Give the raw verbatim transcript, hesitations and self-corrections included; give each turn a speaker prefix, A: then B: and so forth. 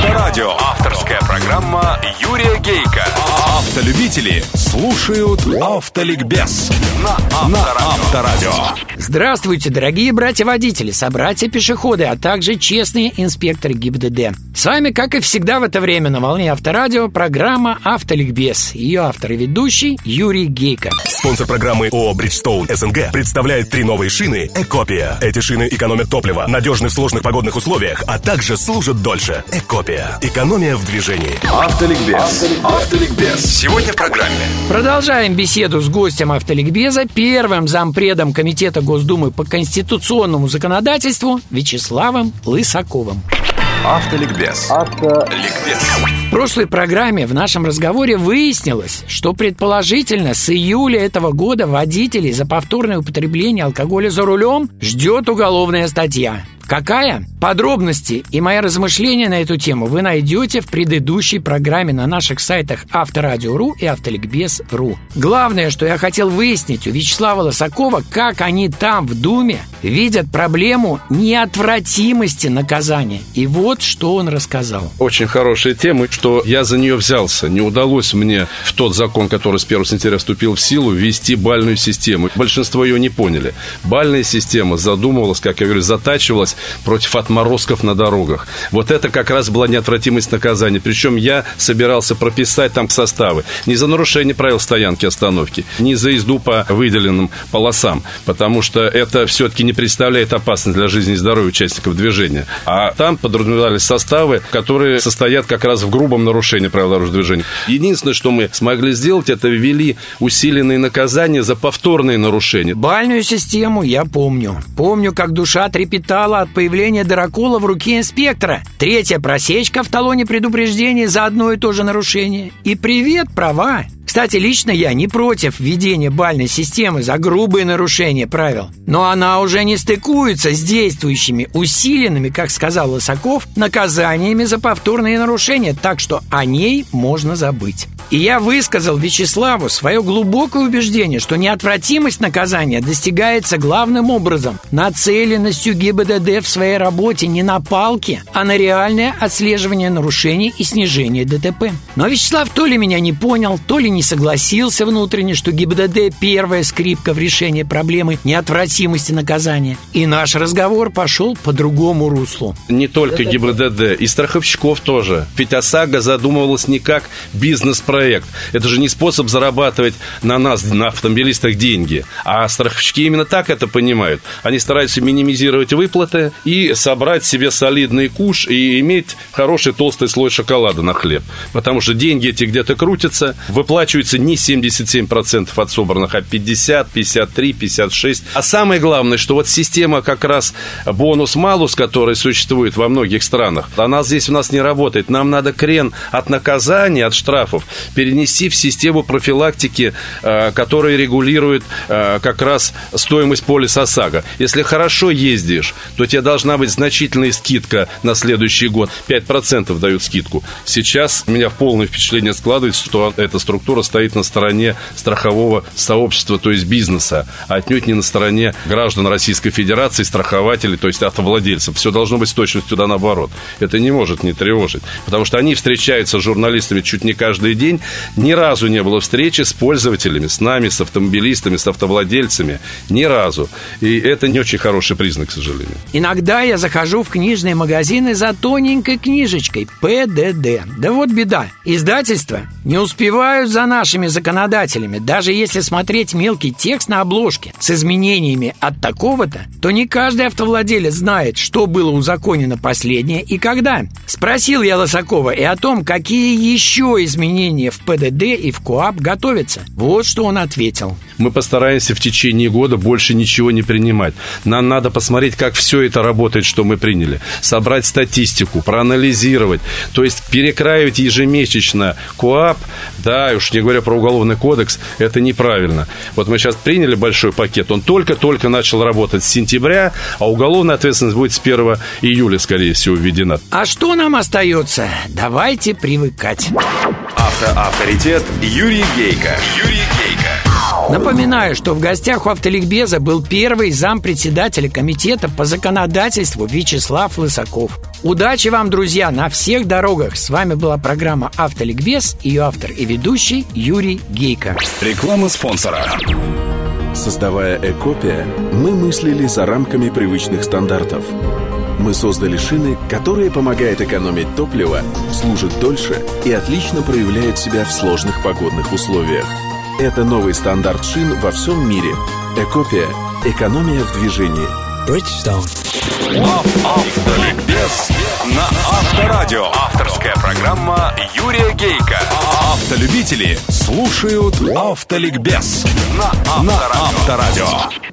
A: Авторадио. Авторская программа Юрия Гейка. Автолюбители слушают Автоликбез на Авторадио.
B: Здравствуйте, дорогие братья-водители, собратья-пешеходы, а также честные инспекторы ГИБДД. С вами, как и всегда в это время на волне Авторадио, программа Автоликбез. Ее автор и ведущий Юрий Гейка.
C: Спонсор программы ООО «Бриджстоун СНГ» представляет три новые шины «Экопия». Эти шины экономят топливо, надежны в сложных погодных условиях, а также служат дольше. «Экопия». Экономия в движении.
A: Автоликбез. Автоликбез. Сегодня в программе.
B: Продолжаем беседу с гостем Автоликбеза, первым зампредом Комитета Госдумы по конституционному законодательству Вячеславом Лысаковым.
A: Автоликбез. Автоликбез.
B: В прошлой программе в нашем разговоре выяснилось, что предположительно с июля этого года водителей за повторное употребление алкоголя за рулем ждет уголовная статья. Какая? Подробности и мои размышления на эту тему вы найдете в предыдущей программе на наших сайтах Авторадио точка ру и Автоликбез точка ру. Главное, что я хотел выяснить у Вячеслава Лысакова, как они там в Думе видят проблему неотвратимости наказания. И вот что он рассказал.
D: Очень хорошая тема, что я за нее взялся. Не удалось мне в тот закон, который с первого сентября вступил в силу, ввести бальную систему. Большинство ее не поняли. Бальная система задумывалась, как я говорю, затачивалась против отморозков на дорогах. Вот это как раз была неотвратимость наказания. Причем я собирался прописать там составы. Не за нарушение правил стоянки, остановки, не за езду по выделенным полосам, потому что это все-таки не представляет опасность для жизни и здоровья участников движения. А там подразумевались составы, которые состоят как раз в грубом нарушении правил дорожного движения. Единственное, что мы смогли сделать, это ввели усиленные наказания за повторные нарушения.
B: Бальную систему я помню. Помню, как душа трепетала от появления дырокола в руке инспектора. Третья просечка в талоне предупреждения за одно и то же нарушение. И привет, права. Кстати, лично я не против введения бальной системы за грубые нарушения правил. Но она уже не стыкуется с действующими, усиленными, как сказал Лысаков, наказаниями за повторные нарушения, так что о ней можно забыть. И я высказал Вячеславу свое глубокое убеждение, что неотвратимость наказания достигается главным образом нацеленностью ГИБДД в своей работе не на палки, а на реальное отслеживание нарушений и снижение ДТП. Но Вячеслав то ли меня не понял, то ли не согласился внутренне, что ГИБДД – первая скрипка в решении проблемы неотвратимости наказания. И наш разговор пошел по другому руслу.
D: Не только ГИБДД, и страховщиков тоже. Ведь ОСАГО задумывалась не как бизнес-проект. Это же не способ зарабатывать на нас, на автомобилистах, деньги. А страховщики именно так это понимают. Они стараются минимизировать выплаты и собрать себе солидный куш и иметь хороший толстый слой шоколада на хлеб. Потому что деньги эти где-то крутятся, выплачиваются не семьдесят семь процентов от собранных, а пятьдесят, пятьдесят три, пятьдесят шесть. А самое главное, что вот система как раз бонус-малус, которая существует во многих странах, она здесь у нас не работает. Нам надо крен от наказания, от штрафов перенести в систему профилактики, которая регулирует как раз стоимость полиса ОСАГО. Если хорошо ездишь, то тебе должна быть значительная скидка на следующий год. пять процентов дают скидку. Сейчас у меня полное впечатление складывается, что эта структура стоит на стороне страхового сообщества, то есть бизнеса, а отнюдь не на стороне граждан Российской Федерации, страхователей, то есть автовладельцев. Все должно быть с точностью да наоборот. Это не может не тревожить, потому что они встречаются с журналистами чуть не каждый день. Ни разу не было встречи с пользователями, с нами, с автомобилистами, с автовладельцами. Ни разу. И это не очень хороший признак, к сожалению.
B: Иногда я захожу в книжные магазины за тоненькой книжечкой ПДД. Да вот беда. Издательства не успевают за нашими законодателями. Даже если смотреть мелкий текст на обложке с изменениями от такого-то, то не каждый автовладелец знает, что было узаконено последнее и когда. Спросил я Лысакова и о том, какие еще изменения в ПДД и в КоАП готовятся. Вот что он ответил.
D: Мы постараемся в течение года больше ничего не принимать. Нам надо посмотреть, как все это работает, что мы приняли. Собрать статистику, проанализировать. То есть перекраивать ежемесячно КоАП, да, уж не говоря про Уголовный кодекс, это неправильно. Вот мы сейчас приняли большой пакет, он только-только начал работать с сентября, а уголовная ответственность будет с первого июля, скорее всего, введена.
B: А что нам остается? Давайте привыкать.
A: Автоавторитет Юрий Гейка. Юрий Гейка.
B: Напоминаю, что в гостях у Автоликбеза был первый зампредседателя комитета по законодательству Вячеслав Лысаков. Удачи вам, друзья, на всех дорогах. С вами была программа «Автоликбез», ее автор и ведущий Юрий Гейко.
A: Реклама спонсора.
E: Создавая Экопия, мы мыслили за рамками привычных стандартов. Мы создали шины, которые помогают экономить топливо, служат дольше и отлично проявляют себя в сложных погодных условиях. Это новый стандарт шин во всем мире. Экопия. Экономия в движении.
A: Bridgestone. Автоликбез на Авторадио. Авторская программа Юрия Гейко. Автолюбители слушают Автоликбез на Авторадио.